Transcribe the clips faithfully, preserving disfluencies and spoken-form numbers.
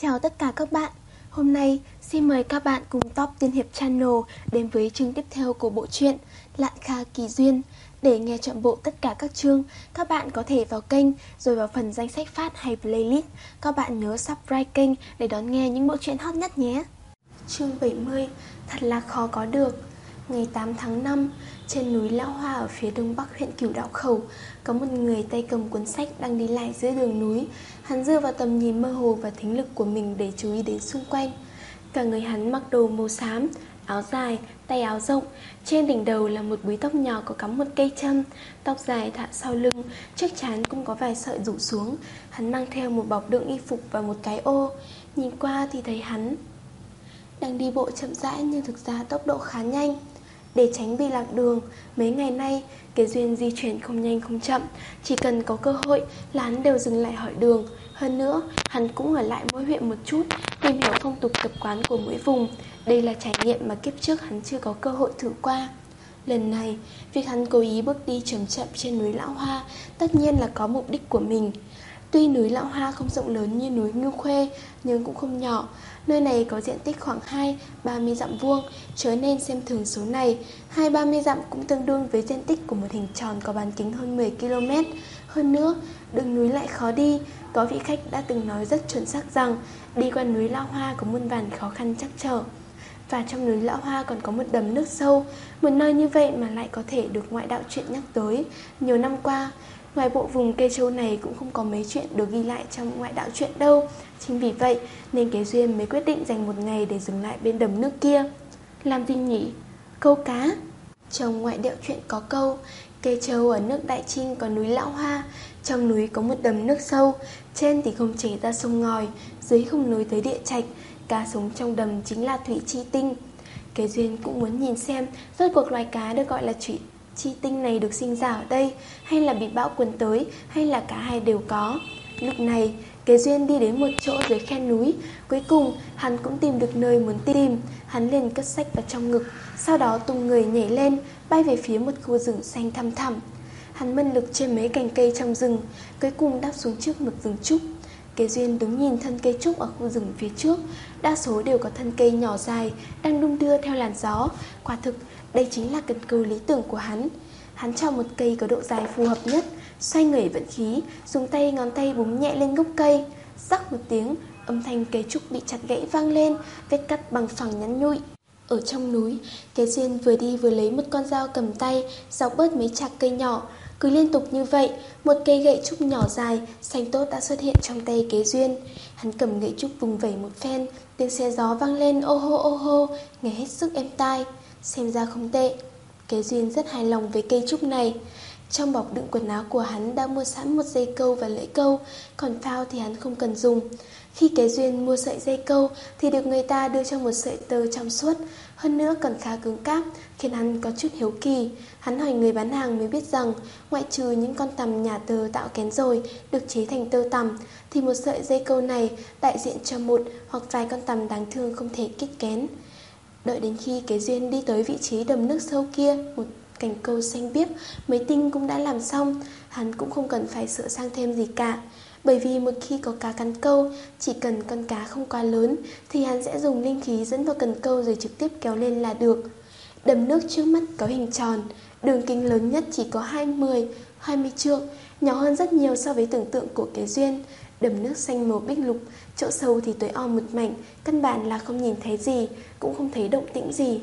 Chào tất cả các bạn. Hôm nay xin mời các bạn cùng Top Tiên Hiệp Channel đến với chương tiếp theo của bộ truyện Lạn Kha Kỳ Duyên. Để nghe trọn bộ tất cả các chương, các bạn có thể vào kênh rồi vào phần danh sách phát hay playlist. Các bạn nhớ subscribe kênh để đón nghe những bộ truyện hot nhất nhé. Chương bảy mươi, thật là khó có được. Ngày tám tháng năm, trên núi Lão Hoa ở phía đông bắc huyện Cửu Đạo Khẩu, có một người tay cầm cuốn sách đang đi lại giữa đường núi. Hắn dựa vào tầm nhìn mơ hồ và thính lực của mình để chú ý đến xung quanh. Cả người hắn mặc đồ màu xám, áo dài, tay áo rộng. Trên đỉnh đầu là một búi tóc nhỏ có cắm một cây châm. Tóc dài thả sau lưng, trước trán cũng có vài sợi rủ xuống. Hắn mang theo một bọc đựng y phục và một cái ô. Nhìn qua thì thấy hắn đang đi bộ chậm rãi, nhưng thực ra tốc độ khá nhanh. Để tránh bị lạc đường, mấy ngày nay Kế Duyên di chuyển không nhanh không chậm. Chỉ cần có cơ hội là hắn đều dừng lại hỏi đường. Hơn nữa, hắn cũng ở lại mỗi huyện một chút, tìm hiểu phong tục tập quán của mỗi vùng. Đây là trải nghiệm mà kiếp trước hắn chưa có cơ hội thử qua. Lần này, việc hắn cố ý bước đi chậm chậm trên núi Lão Hoa tất nhiên là có mục đích của mình. Tuy núi Lão Hoa không rộng lớn như núi Ngưu Khuê, nhưng cũng không nhỏ. Nơi này có diện tích khoảng hai ba mươi dặm vuông, chớ nên xem thường số này. Hai ba mươi dặm cũng tương đương với diện tích của một hình tròn có bán kính hơn mười ki lô mét. Hơn nữa, đường núi lại khó đi. Có vị khách đã từng nói rất chuẩn xác rằng đi qua núi Lão Hoa có muôn vàn khó khăn trắc trở. Và trong núi Lão Hoa còn có một đầm nước sâu. Một nơi như vậy mà lại có thể được ngoại đạo truyện nhắc tới. Nhiều năm qua, ngoài bộ vùng Kê Châu này cũng không có mấy chuyện được ghi lại trong ngoại đạo truyện đâu. Chính vì vậy nên Kế Duyên mới quyết định dành một ngày để dừng lại bên đầm nước kia. Làm gì nhỉ? Câu cá. Trong ngoại đạo truyện có câu Kê Châu ở nước Đại Trinh có núi Lão Hoa. Trong núi có một đầm nước sâu. Trên thì không chảy ra sông ngòi, dưới không nối tới địa trạch. Cá sống trong đầm chính là thủy chi tinh. Kế Duyên cũng muốn nhìn xem rốt cuộc loài cá được gọi là thủy chi tinh này được sinh ra ở đây, hay là bị bão cuốn tới, hay là cả hai đều có. Lúc này Kế Duyên đi đến một chỗ dưới khe núi. Cuối cùng hắn cũng tìm được nơi muốn tìm. Hắn liền cất sách vào trong ngực, sau đó tung người nhảy lên, bay về phía một khu rừng xanh thăm thẳm. Hắn mân lực trên mấy cành cây trong rừng, cuối cùng đáp xuống trước một rừng trúc. Kế Duyên đứng nhìn thân cây trúc ở khu rừng phía trước. Đa số đều có thân cây nhỏ dài, đang đung đưa theo làn gió. Quả thực đây chính là cần câu lý tưởng của hắn. Hắn chọn một cây có độ dài phù hợp nhất, xoay người vận khí, dùng tay ngón tay búng nhẹ lên gốc cây. Rắc một tiếng, âm thanh cây trúc bị chặt gãy vang lên, vết cắt bằng phẳng nhắn nhụi. Ở trong núi, Kế Duyên vừa đi vừa lấy một con dao cầm tay, dọc bớt mấy chạc cây nhỏ. Cứ liên tục như vậy, một cây gậy trúc nhỏ dài, xanh tốt đã xuất hiện trong tay Kế Duyên. Hắn cầm gậy trúc vùng vẩy một phen, tiếng xe gió vang lên ô hô ô hô, nghe hết sức êm tai. Xem ra không tệ. Kế Duyên rất hài lòng với cây trúc này. Trong bọc đựng quần áo của hắn đã mua sẵn một dây câu và lưỡi câu, còn phao thì hắn không cần dùng. Khi Kế Duyên mua sợi dây câu thì được người ta đưa cho một sợi tơ trong suốt, hơn nữa còn khá cứng cáp, khiến hắn có chút hiếu kỳ. Hắn hỏi người bán hàng mới biết rằng ngoại trừ những con tằm nhà tơ tạo kén rồi được chế thành tơ tằm, thì một sợi dây câu này đại diện cho một hoặc vài con tằm đáng thương không thể kích kén. Đợi đến khi Kế Duyên đi tới vị trí đầm nước sâu kia, một cành câu xanh biếc mấy tinh cũng đã làm xong. Hắn cũng không cần phải sửa sang thêm gì cả, bởi vì một khi có cá cắn câu, chỉ cần con cá không quá lớn thì hắn sẽ dùng linh khí dẫn vào cần câu rồi trực tiếp kéo lên là được. Đầm nước trước mắt có hình tròn, đường kính lớn nhất chỉ có hai mươi, hai mươi trượng, nhỏ hơn rất nhiều so với tưởng tượng của Kế Duyên. Đầm nước xanh màu bích lục, chỗ sâu thì tối om một mảnh, căn bản là không nhìn thấy gì, cũng không thấy động tĩnh gì.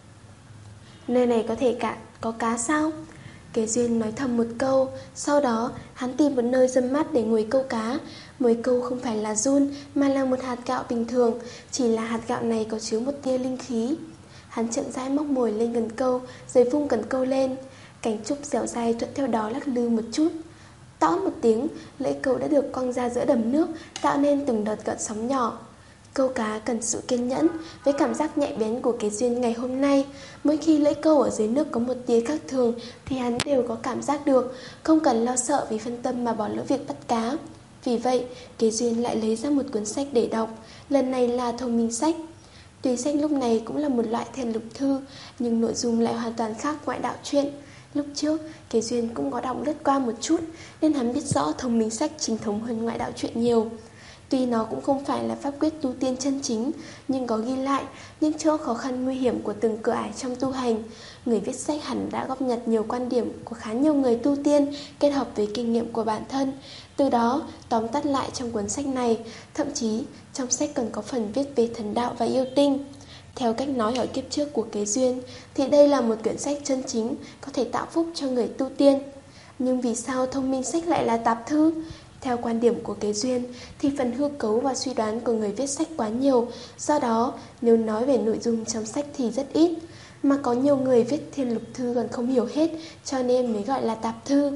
Nơi này có thể cả có cá sao? Kế Duyên nói thầm một câu. Sau đó hắn tìm một nơi râm mát để ngồi câu cá. Mồi câu không phải là giun, mà là một hạt gạo bình thường, chỉ là hạt gạo này có chứa một tia linh khí. Hắn chậm rãi móc mồi lên cần câu, rồi vung cần câu lên. Cành trúc dẻo dai thuận theo đó lắc lư một chút. Tõ một tiếng, lưỡi câu đã được quăng ra giữa đầm nước, tạo nên từng đợt gợn sóng nhỏ. Câu cá cần sự kiên nhẫn. Với cảm giác nhạy bén của Kế Duyên ngày hôm nay, mỗi khi lưỡi câu ở dưới nước có một tia khác thường thì hắn đều có cảm giác được, không cần lo sợ vì phân tâm mà bỏ lỡ việc bắt cá. Vì vậy, Kế Duyên lại lấy ra một cuốn sách để đọc. Lần này là thông minh sách. Tuy sách lúc này cũng là một loại thiên lục thư, nhưng nội dung lại hoàn toàn khác ngoại đạo truyện. Lúc trước, Kế Duyên cũng có đọc lướt qua một chút, nên hắn biết rõ thông minh sách chính thống hơn ngoại đạo truyện nhiều. Tuy nó cũng không phải là pháp quyết tu tiên chân chính, nhưng có ghi lại những chỗ khó khăn nguy hiểm của từng cửa ải trong tu hành. Người viết sách hẳn đã góp nhặt nhiều quan điểm của khá nhiều người tu tiên kết hợp với kinh nghiệm của bản thân. Từ đó tóm tắt lại trong cuốn sách này. Thậm chí trong sách còn có phần viết về thần đạo và yêu tinh. Theo cách nói ở kiếp trước của Kế Duyên thì đây là một quyển sách chân chính có thể tạo phúc cho người tu tiên. Nhưng vì sao Thông Minh Sách lại là tạp thư? Theo quan điểm của Kế Duyên thì phần hư cấu và suy đoán của người viết sách quá nhiều. Do đó nếu nói về nội dung trong sách thì rất ít. Mà có nhiều người viết thiên lục thư còn không hiểu hết, cho nên mới gọi là tạp thư.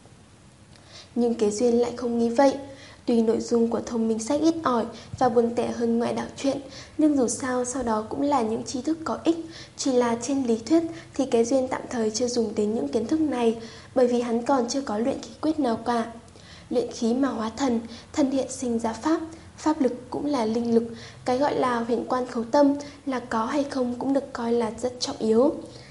Nhưng Kế Duyên lại không nghĩ vậy. Tuy nội dung của Thông Minh Sách ít ỏi và buồn tẻ hơn ngoại đạo truyện, nhưng dù sao sau đó cũng là những tri thức có ích. Chỉ là trên lý thuyết thì Kế Duyên tạm thời chưa dùng đến những kiến thức này, bởi vì hắn còn chưa có luyện khí quyết nào cả. Luyện khí mà hóa thần, thần hiện sinh ra pháp, pháp lực cũng là linh lực. Cái gọi là huyền quan khấu tâm là có hay không cũng được coi là rất trọng yếu.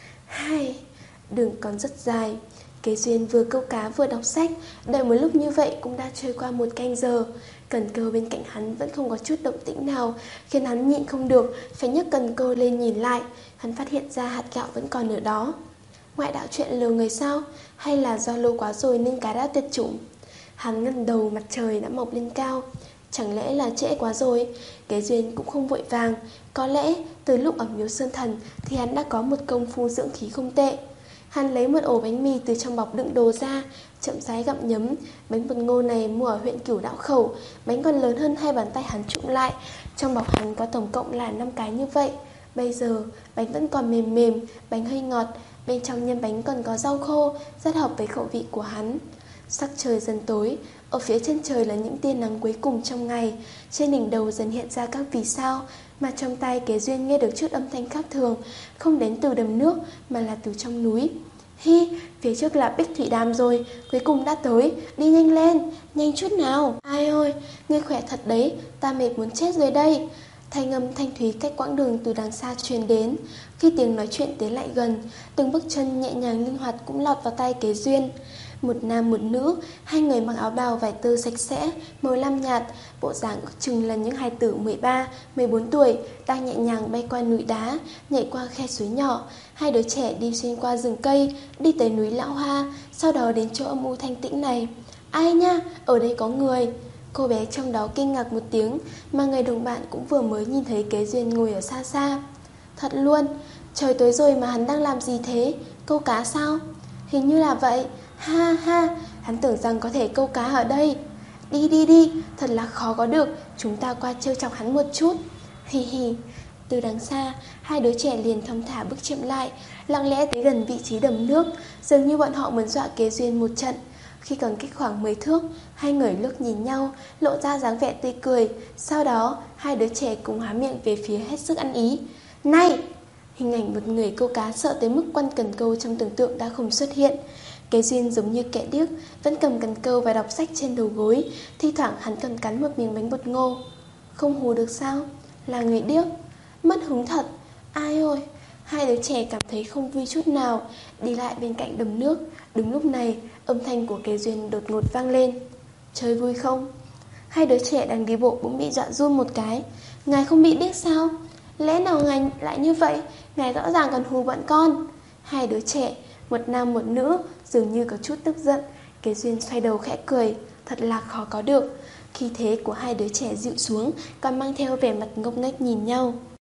Hai, đường còn rất dài. Kế Duyên vừa câu cá vừa đọc sách. Đợi một lúc như vậy cũng đã trôi qua một canh giờ. Cần câu bên cạnh hắn vẫn không có chút động tĩnh nào, khiến hắn nhịn không được phải nhấc cần câu lên nhìn lại. Hắn phát hiện ra hạt gạo vẫn còn ở đó. Ngoại đạo truyện lừa người sao? Hay là do lâu quá rồi nên cá đã tuyệt chủng? Hắn ngẩng đầu, mặt trời đã mọc lên cao. Chẳng lẽ là trễ quá rồi? Kế Duyên cũng không vội vàng. Có lẽ từ lúc ở Miếu Sơn Thần thì hắn đã có một công phu dưỡng khí không tệ. Hắn lấy một ổ bánh mì từ trong bọc đựng đồ ra, chậm rãi gặm nhấm. Bánh bột ngô này mua ở huyện Cửu Đạo Khẩu. Bánh còn lớn hơn hai bàn tay hắn trụm lại. Trong bọc hắn có tổng cộng là năm cái như vậy. Bây giờ bánh vẫn còn mềm mềm, bánh hơi ngọt. Bên trong nhân bánh còn có rau khô, rất hợp với khẩu vị của hắn. Sắc trời dần tối, ở phía chân trời là những tia nắng cuối cùng trong ngày. Trên đỉnh đầu dần hiện ra các vì sao, mà trong tai Kế Duyên nghe được chút âm thanh khác thường, không đến từ đầm nước mà là từ trong núi. Hi, phía trước là Bích Thủy Đàm rồi, cuối cùng đã tới, đi nhanh lên, nhanh chút nào. Ai ơi, ngươi khỏe thật đấy, ta mệt muốn chết rồi đây. Thanh âm thanh thúy cách quãng đường từ đằng xa truyền đến. Khi tiếng nói chuyện tiến lại gần, từng bước chân nhẹ nhàng linh hoạt cũng lọt vào tai Kế Duyên. Một nam một nữ, hai người mặc áo bào vải tơ sạch sẽ, màu lam nhạt, bộ dáng ước chừng là những hài tử mười ba, mười bốn tuổi, đang nhẹ nhàng bay qua núi đá, nhảy qua khe suối nhỏ. Hai đứa trẻ đi xuyên qua rừng cây, đi tới núi Lão Hoa, sau đó đến chỗ âm u thanh tĩnh này. Ai nha, ở đây có người. Cô bé trong đó kinh ngạc một tiếng, mà người đồng bạn cũng vừa mới nhìn thấy Kế Duyên ngồi ở xa xa. Thật luôn, trời tối rồi mà hắn đang làm gì thế? Câu cá sao? Hình như là vậy. Ha ha, hắn tưởng rằng có thể câu cá ở đây. Đi đi đi, thật là khó có được, chúng ta qua trêu chọc hắn một chút. Hì hì. Từ đằng xa, hai đứa trẻ liền thong thả bước chậm lại, lặng lẽ tới gần vị trí đầm nước, dường như bọn họ muốn dọa Kế Duyên một trận. Khi còn cách khoảng mười thước, hai người liếc nhìn nhau, lộ ra dáng vẻ tươi cười. Sau đó, hai đứa trẻ cùng há miệng về phía hết sức ăn ý. Này! Hình ảnh một người câu cá sợ tới mức quăng cần câu trong tưởng tượng đã không xuất hiện. Kế Duyên giống như kẻ điếc, vẫn cầm cần câu và đọc sách trên đầu gối. Thi thoảng hắn còn cắn một miếng bánh bột ngô. Không hù được sao? Là người điếc. Mất hứng thật. Ai ơi! Hai đứa trẻ cảm thấy không vui chút nào, đi lại bên cạnh đầm nước. Đúng lúc này, âm thanh của Kế Duyên đột ngột vang lên. Chơi vui không? Hai đứa trẻ đang đi bộ bỗng bị dọa run một cái. Ngài không bị điếc sao? Lẽ nào ngài lại như vậy? Ngài rõ ràng còn hù bọn con. Hai đứa trẻ, một nam một nữ, dường như có chút tức giận. Kế Duyên xoay đầu khẽ cười. Thật là khó có được. Khí thế của hai đứa trẻ dịu xuống, còn mang theo vẻ mặt ngốc nghếch nhìn nhau.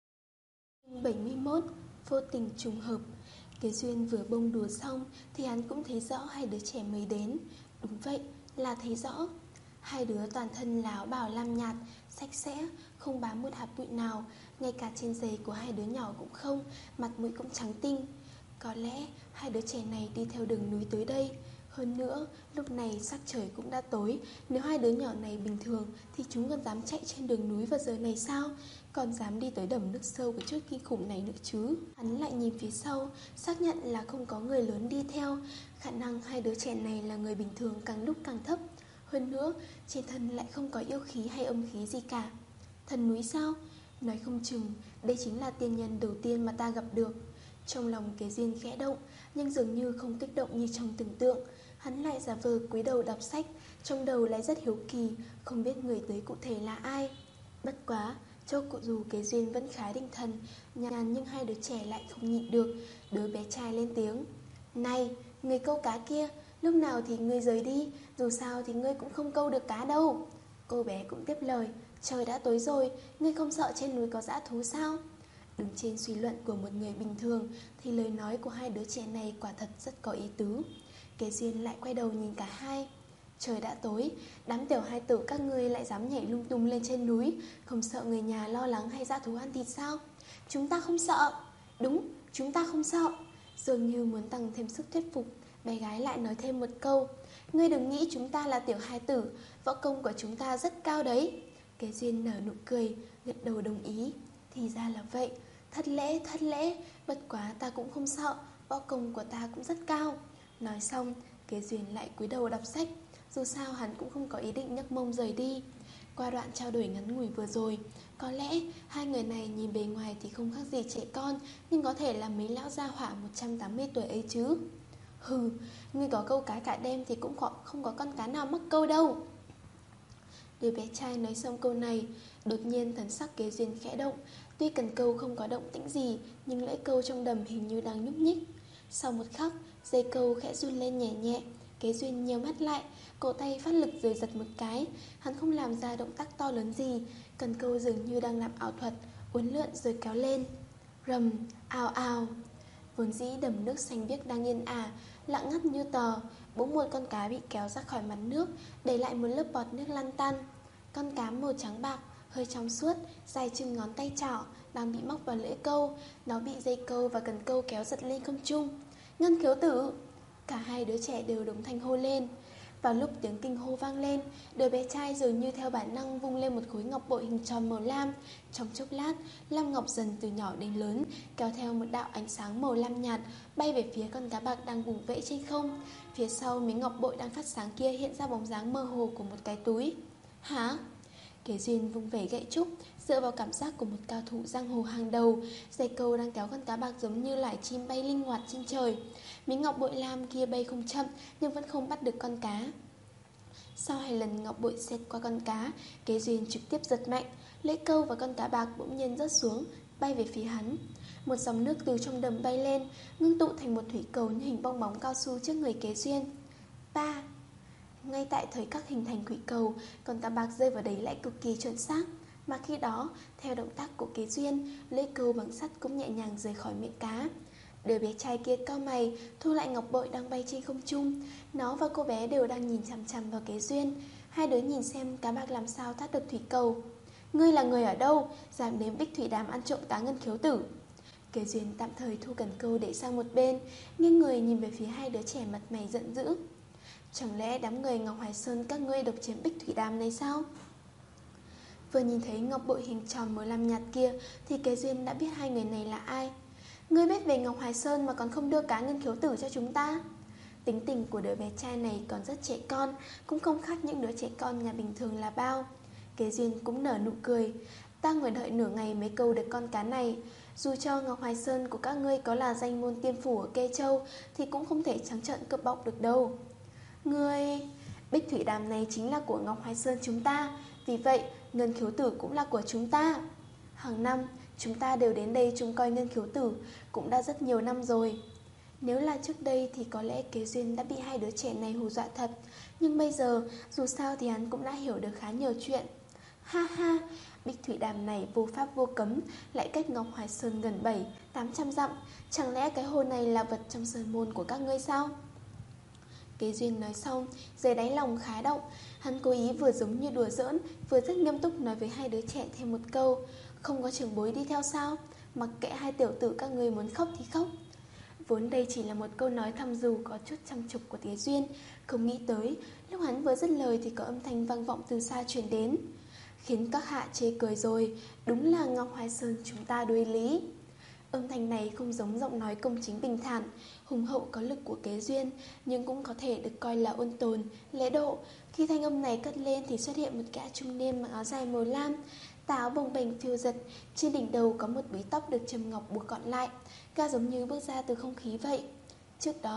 bảy mươi mốt. Vô tình trùng hợp. Kế Duyên vừa bông đùa xong thì hắn cũng thấy rõ hai đứa trẻ mới đến. Đúng vậy, là thấy rõ. Hai đứa toàn thân là áo bào lam nhạt, sạch sẽ, không bám một hạt bụi nào. Ngay cả trên giày của hai đứa nhỏ cũng không, mặt mũi cũng trắng tinh. Có lẽ hai đứa trẻ này đi theo đường núi tới đây. Hơn nữa, lúc này sắc trời cũng đã tối. Nếu hai đứa nhỏ này bình thường thì chúng còn dám chạy trên đường núi vào giờ này sao? Còn dám đi tới đầm nước sâu của chút kinh khủng này nữa chứ. Hắn lại nhìn phía sau, xác nhận là không có người lớn đi theo. Khả năng hai đứa trẻ này là người bình thường càng lúc càng thấp. Hơn nữa, trên thân lại không có yêu khí hay âm khí gì cả. Thần núi sao? Nói không chừng, đây chính là tiên nhân đầu tiên mà ta gặp được. Trong lòng Kế Duyên khẽ động, nhưng dường như không kích động như trong tưởng tượng. Hắn lại giả vờ cúi đầu đọc sách, trong đầu lại rất hiếu kỳ, không biết người tới cụ thể là ai. Bất quá, cho cụ dù Kế Duyên vẫn khá định thần, nhàn nhưng hai đứa trẻ lại không nhịn được. Đứa bé trai lên tiếng: "Này, người câu cá kia, lúc nào thì ngươi rời đi, dù sao thì ngươi cũng không câu được cá đâu." Cô bé cũng tiếp lời: "Trời đã tối rồi, ngươi không sợ trên núi có dã thú sao?" Đứng trên suy luận của một người bình thường thì lời nói của hai đứa trẻ này quả thật rất có ý tứ. Kế Duyên lại quay đầu nhìn cả hai. Trời đã tối, đám tiểu hai tử các ngươi lại dám nhảy lung tung lên trên núi, không sợ người nhà lo lắng hay dã thú ăn thịt sao? Chúng ta không sợ. Đúng, chúng ta không sợ. Dường như muốn tăng thêm sức thuyết phục, bé gái lại nói thêm một câu: "Ngươi đừng nghĩ chúng ta là tiểu hai tử, võ công của chúng ta rất cao đấy." Kế Duyên nở nụ cười, gật đầu đồng ý. Thì ra là vậy, thất lễ, thất lễ, bất quá ta cũng không sợ, võ công của ta cũng rất cao. Nói xong, Kế Duyên lại cúi đầu đọc sách. Dù sao hắn cũng không có ý định nhấc mông rời đi. Qua đoạn trao đổi ngắn ngủi vừa rồi, có lẽ hai người này nhìn bề ngoài thì không khác gì trẻ con, nhưng có thể là mấy lão gia hỏa một trăm tám mươi tuổi ấy chứ. Hừ, ngươi có câu cá cả đêm thì cũng không có con cá nào mắc câu đâu. Đứa bé trai nói xong câu này, đột nhiên thần sắc Kế Duyên khẽ động. Tuy cần câu không có động tĩnh gì, nhưng lưỡi câu trong đầm hình như đang nhúc nhích. Sau một khắc, dây câu khẽ run lên nhẹ nhẹ. Kế Duyên nheo mắt lại, cổ tay phát lực rồi giật một cái. Hắn không làm ra động tác to lớn gì, cần câu dường như đang làm ảo thuật, uốn lượn rồi kéo lên. Rầm, ào ào. Vốn dĩ đầm nước xanh biếc đang yên ả, lặng ngắt như tờ, bỗng một con cá bị kéo ra khỏi mặt nước, để lại một lớp bọt nước lăn tăn. Con cá màu trắng bạc, hơi trong suốt, dài chừng ngón tay trỏ, đang bị móc vào lưỡi câu. Nó bị dây câu và cần câu kéo giật lên không trung. Ngân Khiếu Tử! Cả hai đứa trẻ đều đồng thanh hô lên. Vào lúc tiếng kinh hô vang lên, đứa bé trai dường như theo bản năng vung lên một khối ngọc bội hình tròn màu lam. Trong chốc lát, lam ngọc dần từ nhỏ đến lớn, kéo theo một đạo ánh sáng màu lam nhạt, bay về phía con cá bạc đang vùng vẫy trên không. Phía sau miếng ngọc bội đang phát sáng kia hiện ra bóng dáng mơ hồ của một cái túi. Hả? Kế Duyên vung vẩy gậy trúc, dựa vào cảm giác của một cao thủ giang hồ hàng đầu. Dây câu đang kéo con cá bạc giống như loài chim bay linh hoạt trên trời. Miếng ngọc bội lam kia bay không chậm, nhưng vẫn không bắt được con cá. Sau hai lần ngọc bội xẹt qua con cá, Kế Duyên trực tiếp giật mạnh, lưỡi câu và con cá bạc bỗng nhiên rớt xuống, bay về phía hắn. Một dòng nước từ trong đầm bay lên, ngưng tụ thành một thủy cầu như hình bong bóng cao su trước người Kế Duyên. Ba! Ngay tại thời khắc hình thành thủy cầu, con cá bạc rơi vào đấy lại cực kỳ chuẩn xác. Mà khi đó, theo động tác của Kế Duyên, lưỡi câu bằng sắt cũng nhẹ nhàng rời khỏi miệng cá. Đứa bé trai kia cau mày, thu lại ngọc bội đang bay trên không trung. Nó và cô bé đều đang nhìn chằm chằm vào Kế Duyên. Hai đứa nhìn xem cá bạc làm sao thoát được thủy cầu. Ngươi là người ở đâu, dám đến Bích Thủy Đàm ăn trộm cá Ngân Khiếu Tử? Kế Duyên tạm thời thu cần câu để sang một bên, nghiêng người nhìn về phía hai đứa trẻ mặt mày giận dữ. Chẳng lẽ đám người Ngọc Hoài Sơn các ngươi độc chiếm Bích Thủy Đàm này sao? Vừa nhìn thấy ngọc bội hình tròn màu lam nhạt kia thì Kế Duyên đã biết hai người này là ai. Ngươi biết về Ngọc Hoài Sơn mà còn không đưa cá Ngân Khiếu Tử cho chúng ta? Tính tình của đứa bé trai này còn rất trẻ con, cũng không khác những đứa trẻ con nhà bình thường là bao. Kế Duyên cũng nở nụ cười. Ta ngồi đợi nửa ngày mới câu được con cá này. Dù cho Ngọc Hoài Sơn của các ngươi có là danh môn tiên phủ ở Kê Châu thì cũng không thể trắng trợn cướp bóc được đâu. Ngươi... Bích Thủy Đàm này chính là của Ngọc Hoài Sơn chúng ta, vì vậy Ngân Khiếu Tử cũng là của chúng ta. Hàng năm chúng ta đều đến đây trông coi Ngân Khiếu Tử, cũng đã rất nhiều năm rồi. Nếu là trước đây thì có lẽ Kế Duyên đã bị hai đứa trẻ này hù dọa thật, nhưng bây giờ dù sao thì hắn cũng đã hiểu được khá nhiều chuyện. Ha ha, Bích Thủy Đàm này vô pháp vô cấm, lại cách Ngọc Hoài Sơn gần bảy, tám trăm dặm. Chẳng lẽ cái hồ này là vật trong sơn môn của các ngươi sao? Kế Duyên nói xong, dưới đáy lòng khá động. Hắn cố ý vừa giống như đùa giỡn, vừa rất nghiêm túc nói với hai đứa trẻ thêm một câu. Không có trưởng bối đi theo sao? Mặc kệ hai tiểu tử các ngươi muốn khóc thì khóc. Vốn đây chỉ là một câu nói thăm dò có chút chăm chục của Kế Duyên. Không nghĩ tới, lúc hắn vừa dứt lời thì có âm thanh vang vọng từ xa truyền đến. Khiến các hạ chê cười rồi, đúng là Ngọc Hoài Sơn chúng ta đối lý. Âm thanh này không giống giọng nói công chính bình thản, hùng hậu có lực của Kế Duyên, nhưng cũng có thể được coi là ôn tồn, lễ độ. Khi thanh âm này cất lên thì xuất hiện một gã trung niên mặc áo dài màu lam, tà áo bồng bềnh phiêu giật, trên đỉnh đầu có một búi tóc được châm ngọc buộc gọn lại, gã giống như bước ra từ không khí vậy. Trước đó,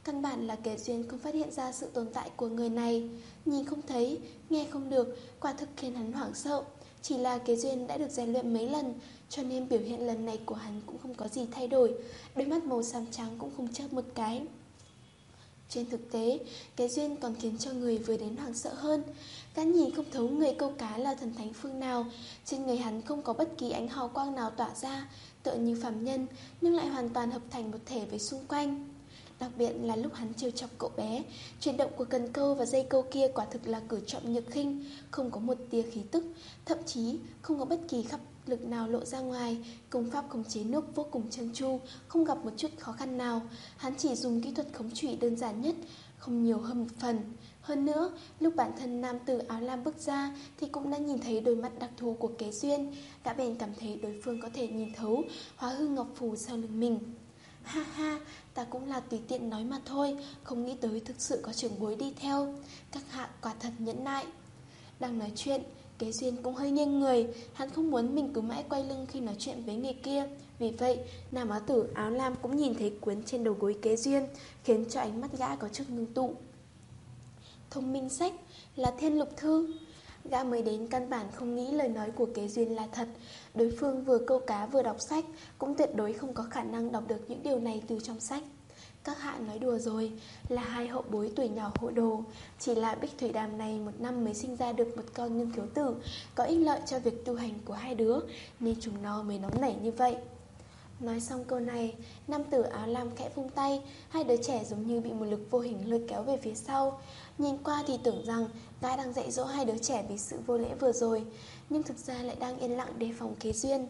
Căn bản là Kế Duyên không phát hiện ra sự tồn tại của người này. Nhìn không thấy, nghe không được, quả thực khiến hắn hoảng sợ. Chỉ là Kế Duyên đã được rèn luyện mấy lần, cho nên biểu hiện lần này của hắn cũng không có gì thay đổi. Đôi mắt màu xám trắng cũng không chớp một cái. Trên thực tế, Kế Duyên còn khiến cho người vừa đến hoảng sợ hơn. Gã nhìn không thấu người câu cá là thần thánh phương nào. Trên người hắn không có bất kỳ ánh hào quang nào tỏa ra, tựa như phàm nhân, nhưng lại hoàn toàn hợp thành một thể với xung quanh. Đặc biệt là lúc hắn trêu chọc cậu bé, chuyển động của cần câu và dây câu kia quả thực là cử trọng nhược khinh, không có một tia khí tức, thậm chí không có bất kỳ khắp lực nào lộ ra ngoài. Công pháp khống chế nước vô cùng trơn tru, không gặp một chút khó khăn nào. Hắn chỉ dùng kỹ thuật khống chủy đơn giản nhất, không nhiều hơn một phần. Hơn nữa, lúc bản thân nam tử áo lam bước ra thì cũng đã nhìn thấy đôi mắt đặc thù của Kế Duyên. Gã bèn cảm thấy đối phương có thể nhìn thấu hóa hư ngọc phù sau lưng mình. Ha ha, ta cũng là tùy tiện nói mà thôi, không nghĩ tới thực sự có trưởng bối đi theo. Các hạ quả thật nhẫn nại. Đang nói chuyện, Kế Duyên cũng hơi nghiêng người. Hắn không muốn mình cứ mãi quay lưng khi nói chuyện với người kia. Vì vậy, nam áo tử áo lam cũng nhìn thấy cuốn trên đầu gối Kế Duyên, khiến cho ánh mắt gã có chút ngưng tụ. Thông minh sách là Thiên Lục Thư. Gã mới đến căn bản không nghĩ lời nói của Kế Duyên là thật. Đối phương vừa câu cá vừa đọc sách, cũng tuyệt đối không có khả năng đọc được những điều này từ trong sách. Các hạ nói đùa rồi, là hai hậu bối tuổi nhỏ hộ đồ. Chỉ là Bích Thủy Đàm này một năm mới sinh ra được một con ngân khiếu tử, có ích lợi cho việc tu hành của hai đứa, nên chúng nó mới nóng nảy như vậy. Nói xong câu này, nam tử áo lam khẽ vung tay, hai đứa trẻ giống như bị một lực vô hình lôi kéo về phía sau. Nhìn qua thì tưởng rằng gã đang dạy dỗ hai đứa trẻ vì sự vô lễ vừa rồi, nhưng thực ra lại đang yên lặng đề phòng Kế Duyên.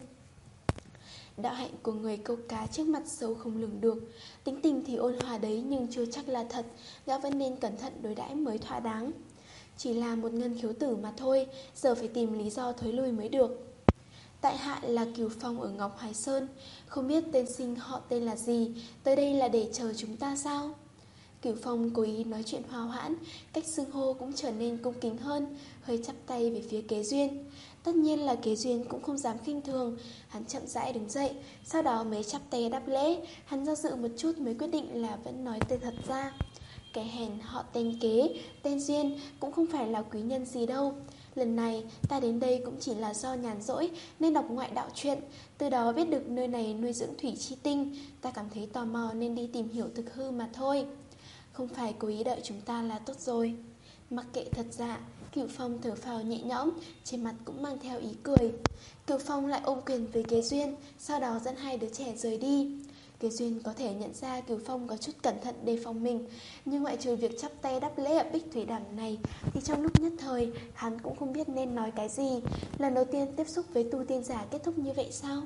Đạo hạnh của người câu cá trước mặt sâu không lường được. Tính tình thì ôn hòa đấy, nhưng chưa chắc là thật. Gã vẫn nên cẩn thận đối đãi mới thỏa đáng. Chỉ là một ngân khiếu tử mà thôi, giờ phải tìm lý do thối lui mới được. Tại hạ là Cửu Phong ở Ngọc Hải Sơn, không biết tên sinh họ tên là gì, tới đây là để chờ chúng ta sao? Cửu Phong cố ý nói chuyện hòa hoãn, cách xưng hô cũng trở nên cung kính hơn, hơi chắp tay về phía Kế Duyên. Tất nhiên là Kế Duyên cũng không dám khinh thường, hắn chậm rãi đứng dậy, sau đó mới chắp tay đáp lễ. Hắn do dự một chút mới quyết định là vẫn nói tên thật ra. Kẻ hèn họ tên Kế, tên Duyên cũng không phải là quý nhân gì đâu. Lần này ta đến đây cũng chỉ là do nhàn rỗi nên đọc ngoại đạo truyện, từ đó biết được nơi này nuôi dưỡng thủy chi tinh. Ta cảm thấy tò mò nên đi tìm hiểu thực hư mà thôi. Không phải cố ý đợi chúng ta là tốt rồi. Mặc kệ thật dạ, Cửu Phong thở phào nhẹ nhõm, trên mặt cũng mang theo ý cười. Cửu Phong lại ôm quyền với Kế Duyên, sau đó dẫn hai đứa trẻ rời đi. Kế Duyên có thể nhận ra Cửu Phong có chút cẩn thận đề phòng mình, nhưng ngoại trừ việc chắp tay đáp lễ ở Bích Thủy Đàm này thì trong lúc nhất thời hắn cũng không biết nên nói cái gì. Lần đầu tiên tiếp xúc với tu tiên giả kết thúc như vậy sao?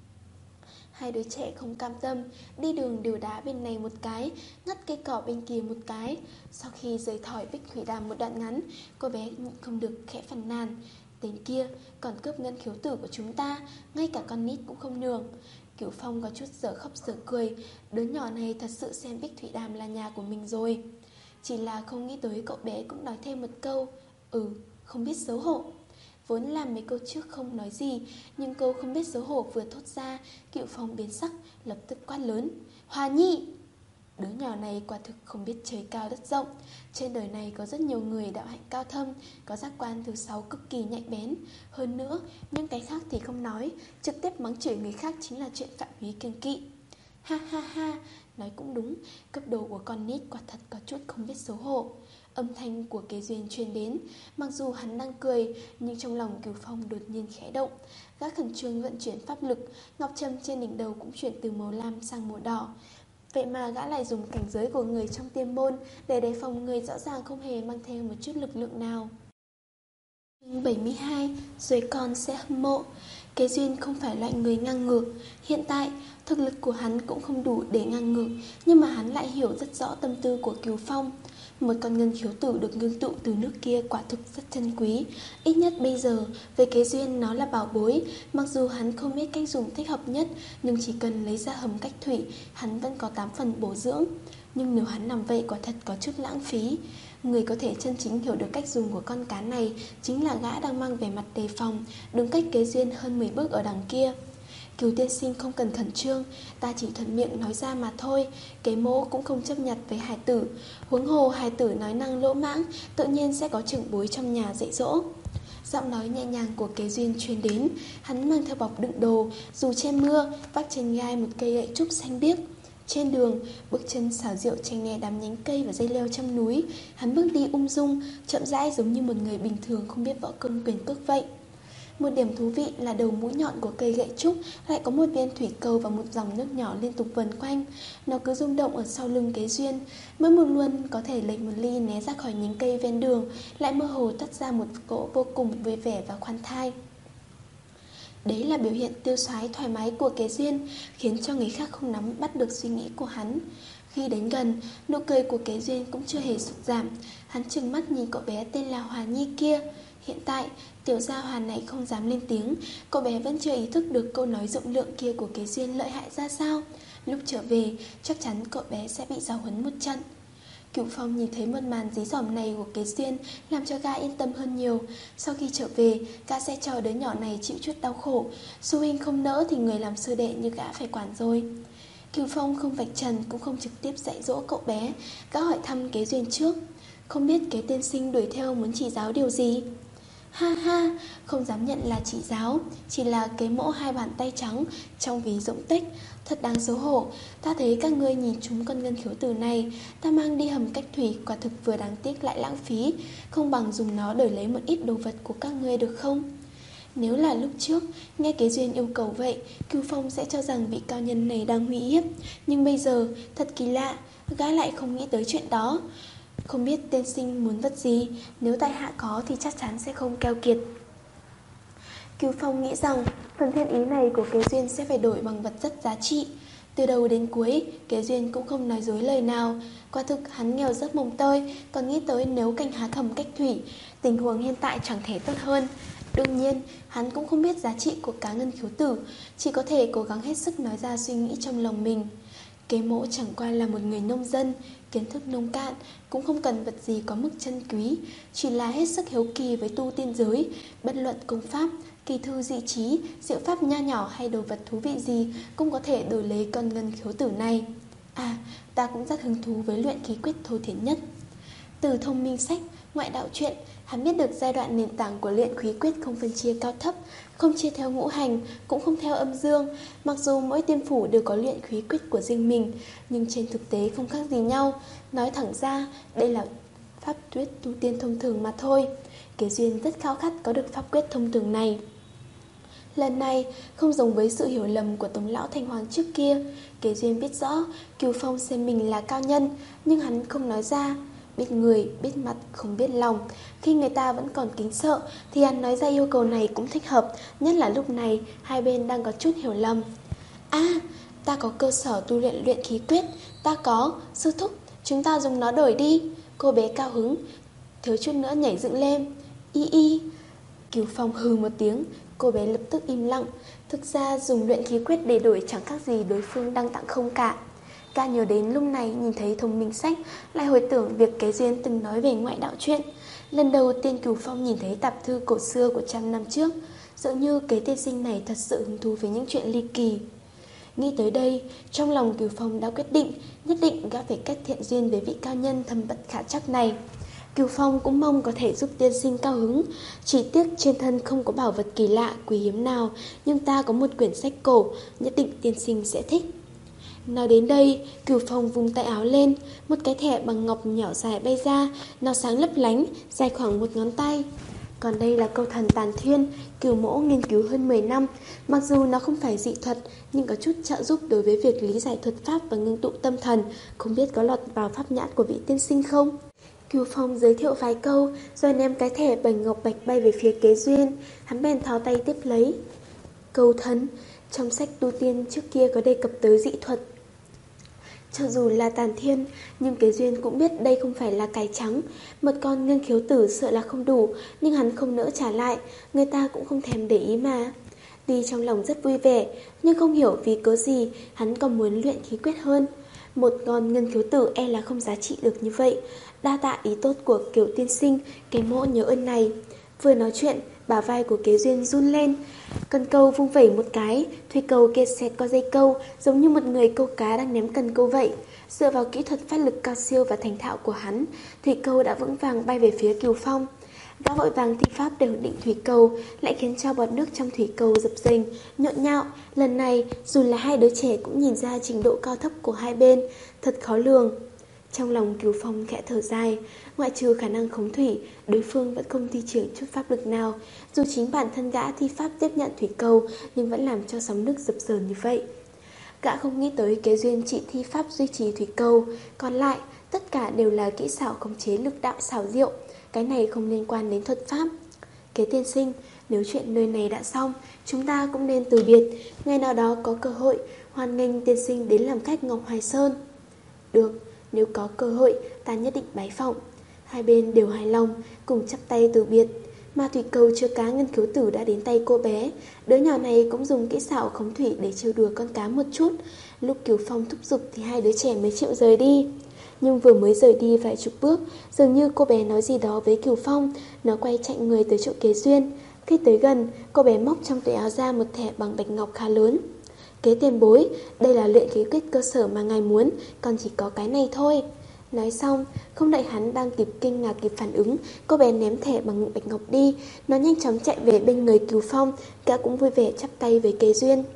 Hai đứa trẻ không cam tâm, đi đường đều đá bên này một cái, ngắt cây cỏ bên kia một cái. Sau khi rời khỏi Bích Thủy Đàm một đoạn ngắn, cô bé không được khẽ phàn nàn. Tên kia còn cướp ngân khiếu tử của chúng ta, ngay cả con nít cũng không nhường. Cửu Phong có chút dở khóc dở cười, đứa nhỏ này thật sự xem Bích Thủy Đàm là nhà của mình rồi. Chỉ là không nghĩ tới cậu bé cũng nói thêm một câu, ừ, không biết xấu hổ. Vốn làm mấy câu trước không nói gì, nhưng câu không biết xấu hổ vừa thốt ra, Cửu Phong biến sắc, lập tức quát lớn, Hòa Nhi! Đứa nhỏ này quả thực không biết trời cao đất rộng. Trên đời này có rất nhiều người đạo hạnh cao thâm, có giác quan thứ sáu cực kỳ nhạy bén. Hơn nữa, những cái khác thì không nói, trực tiếp mắng chửi người khác chính là chuyện phạm vi kiêng kỵ. Ha ha ha, nói cũng đúng, cấp độ của con nít quả thật có chút không biết xấu hổ. Âm thanh của Kế Duyên truyền đến, mặc dù hắn đang cười, nhưng trong lòng Cửu Phong đột nhiên khẽ động. Gã khẩn trương vận chuyển pháp lực, ngọc trâm trên đỉnh đầu cũng chuyển từ màu lam sang màu đỏ. Vậy mà gã lại dùng cảnh giới của người trong tiên môn để đề phòng người rõ ràng không hề mang theo một chút lực lượng nào. bảy mươi hai. Rồi con sẽ hâm mộ. Kế Duyên không phải loại người ngang ngược. Hiện tại, thực lực của hắn cũng không đủ để ngang ngược, nhưng mà hắn lại hiểu rất rõ tâm tư của Cửu Phong. Một con ngân khiếu tử được ngưng tụ từ nước kia quả thực rất chân quý. Ít nhất bây giờ, với Kế Duyên nó là bảo bối. Mặc dù hắn không biết cách dùng thích hợp nhất, nhưng chỉ cần lấy ra hầm cách thủy, hắn vẫn có tám phần bổ dưỡng. Nhưng nếu hắn làm vậy quả thật có chút lãng phí. Người có thể chân chính hiểu được cách dùng của con cá này chính là gã đang mang vẻ mặt đề phòng, đứng cách Kế Duyên hơn mười bước ở đằng kia. Cửu tiên sinh không cần khẩn trương, ta chỉ thuận miệng nói ra mà thôi. Kế mỗ cũng không chấp nhặt với hài tử. Huống hồ hài tử nói năng lỗ mãng, tự nhiên sẽ có trưởng bối trong nhà dạy dỗ. Giọng nói nhẹ nhàng của Kế Duyên truyền đến. Hắn mang theo bọc đựng đồ, dù che mưa, vác trên gai một cây gậy trúc xanh biếc. Trên đường, bước chân xảo diệu tranh né đám nhánh cây và dây leo trong núi. Hắn bước đi ung dung, chậm rãi giống như một người bình thường không biết võ công quyền cước vậy. Một điểm thú vị là đầu mũi nhọn của cây gậy trúc lại có một viên thủy cầu và một dòng nước nhỏ liên tục vần quanh. Nó cứ rung động ở sau lưng Kế Duyên. Mỗi một luân có thể lấy một ly né ra khỏi nhánh cây ven đường, lại mơ hồ tắt ra một cỗ vô cùng vui vẻ và khoan thai. Đấy là biểu hiện tiêu sái thoải mái của Kế Duyên, khiến cho người khác không nắm bắt được suy nghĩ của hắn. Khi đến gần, nụ cười của Kế Duyên cũng chưa hề sụt giảm. Hắn trừng mắt nhìn cậu bé tên là Hòa Nhi kia. Hiện tại, tiểu gia Hòa này không dám lên tiếng. Cậu bé vẫn chưa ý thức được câu nói rộng lượng kia của Kế Duyên lợi hại ra sao. Lúc trở về, chắc chắn cậu bé sẽ bị giáo huấn một trận. Cửu Phong nhìn thấy một màn dí dỏm này của Kế Duyên, làm cho gã yên tâm hơn nhiều. Sau khi trở về, gã sẽ cho đứa nhỏ này chịu chút đau khổ. Sư huynh không nỡ thì người làm sư đệ như gã phải quản rồi. Cửu Phong không vạch trần cũng không trực tiếp dạy dỗ cậu bé. Gã hỏi thăm Kế Duyên trước. Không biết Kế tiên sinh đuổi theo muốn chỉ giáo điều gì? Ha ha, không dám nhận là chỉ giáo, chỉ là kế mỗ hai bàn tay trắng trong ví rỗng tích. Thật đáng xấu hổ. Ta thấy các ngươi nhìn chúng con ngân khiếu tử này, ta mang đi hầm cách thủy quả thực vừa đáng tiếc lại lãng phí. Không bằng dùng nó đổi lấy một ít đồ vật của các ngươi được không? Nếu là lúc trước, nghe Kế Duyên yêu cầu vậy, Cửu Phong sẽ cho rằng vị cao nhân này đang uy hiếp. Nhưng bây giờ, thật kỳ lạ, gã lại không nghĩ tới chuyện đó. Không biết tiên sinh muốn vật gì, nếu tại hạ có thì chắc chắn sẽ không keo kiệt. Cửu Phong nghĩ rằng phần thiên ý này của Kế Duyên sẽ phải đổi bằng vật rất giá trị. Từ đầu đến cuối, Kế Duyên cũng không nói dối lời nào. Quả thực hắn nghèo rất mồng tơi, còn nghĩ tới nếu canh há thầm cách thủy, tình huống hiện tại chẳng thể tốt hơn. Đương nhiên, hắn cũng không biết giá trị của cá ngân khiếu tử, chỉ có thể cố gắng hết sức nói ra suy nghĩ trong lòng mình. Kế mỗ chẳng qua là một người nông dân, kiến thức nông cạn, cũng không cần vật gì có mức chân quý, chỉ là hết sức hiếu kỳ với tu tiên giới, bất luận công pháp, kỳ thư dị trí, diệu pháp nho nhỏ hay đồ vật thú vị gì cũng có thể đổi lấy con ngân khiếu tử này. À, ta cũng rất hứng thú với luyện khí quyết thô thiển nhất. Từ thông minh sách, ngoại đạo truyện, hắn biết được giai đoạn nền tảng của luyện khí quyết không phân chia cao thấp, không chia theo ngũ hành, cũng không theo âm dương. Mặc dù mỗi tiên phủ đều có luyện khí quyết của riêng mình, nhưng trên thực tế không khác gì nhau. Nói thẳng ra, đây là pháp quyết tu tiên thông thường mà thôi. Kế Duyên rất khao khát có được pháp quyết thông thường này. Lần này, không giống với sự hiểu lầm của Tống lão Thanh Hoàng trước kia, Kế Duyên biết rõ Cửu Phong xem mình là cao nhân, nhưng hắn không nói ra. Biết người, biết mặt, không biết lòng. Khi người ta vẫn còn kính sợ thì hắn nói ra yêu cầu này cũng thích hợp, nhất là lúc này hai bên đang có chút hiểu lầm. À, ta có cơ sở tu luyện luyện khí quyết. Ta có, sư thúc, chúng ta dùng nó đổi đi. Cô bé cao hứng, thiếu chút nữa nhảy dựng lên. Y y. Cửu Phong hừ một tiếng, cô bé lập tức im lặng. Thực ra dùng luyện khí quyết để đổi chẳng khác gì đối phương đang tặng không cả. Ca nhớ đến lúc này nhìn thấy thông minh sách, lại hồi tưởng việc Kế Duyên từng nói về ngoại đạo truyện. Lần đầu tiên Cửu Phong nhìn thấy tạp thư cổ xưa của trăm năm trước, dường như Kế tiên sinh này thật sự hứng thú với những chuyện ly kỳ. Nghĩ tới đây, trong lòng Cửu Phong đã quyết định, nhất định gã phải kết thiện duyên với vị cao nhân thâm bất khả trắc này. Cửu Phong cũng mong có thể giúp tiên sinh cao hứng. Chỉ tiếc trên thân không có bảo vật kỳ lạ, quý hiếm nào, nhưng ta có một quyển sách cổ, nhất định tiên sinh sẽ thích. Nói đến đây, Cửu Phong vung tay áo lên, một cái thẻ bằng ngọc nhỏ dài bay ra, nó sáng lấp lánh, dài khoảng một ngón tay. Còn đây là câu thần Tàn Thiên, Cửu mỗ nghiên cứu hơn mười năm. Mặc dù nó không phải dị thuật, nhưng có chút trợ giúp đối với việc lý giải thuật pháp và ngưng tụ tâm thần. Không biết có lọt vào pháp nhãn của vị tiên sinh không? Cửu Phong giới thiệu vài câu, rồi ném cái thẻ bành ngọc bạch bay về phía Kế Duyên. Hắn bèn thò tay tiếp lấy. Câu thần, trong sách tu tiên trước kia có đề cập tới dị thuật. Cho dù là Tàn Thiên, nhưng Kế Duyên cũng biết đây không phải là cải trắng. Một con ngân khiếu tử sợ là không đủ, nhưng hắn không nỡ trả lại, người ta cũng không thèm để ý mà. Tuy trong lòng rất vui vẻ, nhưng không hiểu vì cớ gì hắn còn muốn luyện khí quyết hơn. Một con ngân khiếu tử e là không giá trị được như vậy. Đa tạ ý tốt của Kiều tiên sinh, cái mỗ nhớ ơn này. Vừa nói chuyện, Bả vai của Kế Duyên run lên. Cần câu vung vẩy một cái, thủy cầu kia xẹt qua dây câu, giống như một người câu cá đang ném cần câu vậy. Dựa vào kỹ thuật phát lực cao siêu và thành thạo của hắn, thủy cầu đã vững vàng bay về phía Cửu Phong. Gã vội vàng thi pháp để ổn định thủy cầu, lại khiến cho bọt nước trong thủy cầu dập dềnh, nhộn nhạo. Lần này, dù là hai đứa trẻ cũng nhìn ra trình độ cao thấp của hai bên, thật khó lường. Trong lòng Cửu Phong khẽ thở dài, ngoại trừ khả năng khống thủy, đối phương vẫn không thi triển chút pháp lực nào. Dù chính bản thân gã thi pháp tiếp nhận thủy cầu, nhưng vẫn làm cho sóng nước dập dờn như vậy. Gã không nghĩ tới Kế Duyên chỉ thi pháp duy trì thủy cầu, còn lại tất cả đều là kỹ xảo khống chế lực đạo xảo diệu. Cái này không liên quan đến thuật pháp. Kế tiên sinh, nếu chuyện nơi này đã xong, chúng ta cũng nên từ biệt. Ngày nào đó có cơ hội, hoan nghênh tiên sinh đến làm khách Ngọc Hoài Sơn. Được, nếu có cơ hội, ta nhất định bái phỏng. Hai bên đều hài lòng, cùng chắp tay từ biệt. Mà thủy cầu chứa cá ngân khiếu tử đã đến tay cô bé. Đứa nhỏ này cũng dùng kỹ xảo khống thủy để trêu đùa con cá một chút. Lúc Cửu Phong thúc giục thì hai đứa trẻ mới chịu rời đi. Nhưng vừa mới rời đi vài chục bước, dường như cô bé nói gì đó với Cửu Phong. Nó quay chạy người tới chỗ Kế Duyên. Khi tới gần, cô bé móc trong túi áo ra một thẻ bằng bạch ngọc khá lớn. Kế tiền bối, đây là luyện khí quyết cơ sở mà ngài muốn, còn chỉ có cái này thôi. Nói xong, không đợi hắn đang kịp kinh ngạc kịp phản ứng, cô bé ném thẻ bằng bạch ngọc đi. Nó nhanh chóng chạy về bên người Cửu Phong, gã cũng vui vẻ chắp tay với Kế Duyên.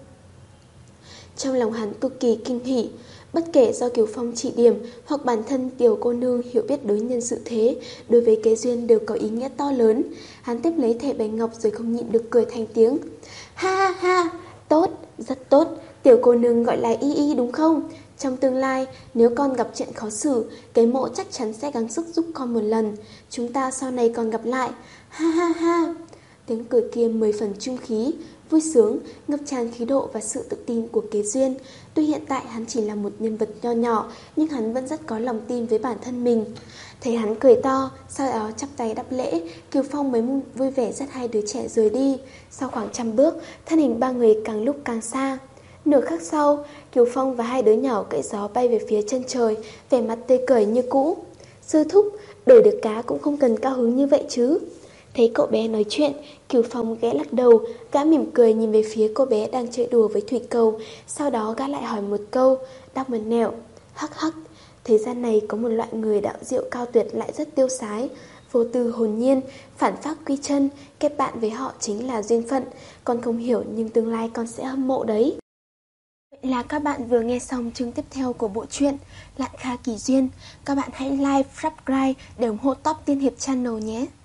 Trong lòng hắn cực kỳ kinh hỉ. Bất kể do Cửu Phong chỉ điểm hoặc bản thân tiểu cô nương hiểu biết đối nhân sự thế, đối với Kế Duyên đều có ý nghĩa to lớn. Hắn tiếp lấy thẻ bạch ngọc rồi không nhịn được cười thành tiếng. Ha ha ha, tốt, rất tốt, tiểu cô nương gọi là Y Y đúng không? Trong tương lai, nếu con gặp chuyện khó xử, cái mộ chắc chắn sẽ gắng sức giúp con một lần. Chúng ta sau này còn gặp lại. Ha ha ha. Tiếng cười kia mười phần trung khí, vui sướng, ngập tràn khí độ và sự tự tin của Kế Duyên. Tuy hiện tại hắn chỉ là một nhân vật nho nhỏ, nhưng hắn vẫn rất có lòng tin với bản thân mình. Thấy hắn cười to, sau đó chắp tay đáp lễ, Cửu Phong mới vui vẻ dắt hai đứa trẻ rời đi. Sau khoảng trăm bước, thân hình ba người càng lúc càng xa. Nửa khắc sau, Cửu Phong và hai đứa nhỏ cưỡi gió bay về phía chân trời, vẻ mặt tươi cười như cũ. Sư thúc, đổi được cá cũng không cần cao hứng như vậy chứ. Thấy cậu bé nói chuyện, Cửu Phong ghé lắc đầu, gã mỉm cười nhìn về phía cô bé đang chơi đùa với thủy cầu. Sau đó gã lại hỏi một câu, đáp một nẻo. Hắc hắc, thế gian này có một loại người đạo diệu cao tuyệt lại rất tiêu sái, vô tư hồn nhiên, phản phác quy chân, kết bạn với họ chính là duyên phận. Con không hiểu nhưng tương lai con sẽ hâm mộ đấy. Vậy là các bạn vừa nghe xong chương tiếp theo của bộ truyện Lạn Kha Kỳ Duyên. Các bạn hãy like, subscribe để ủng hộ Top Tiên Hiệp Channel nhé.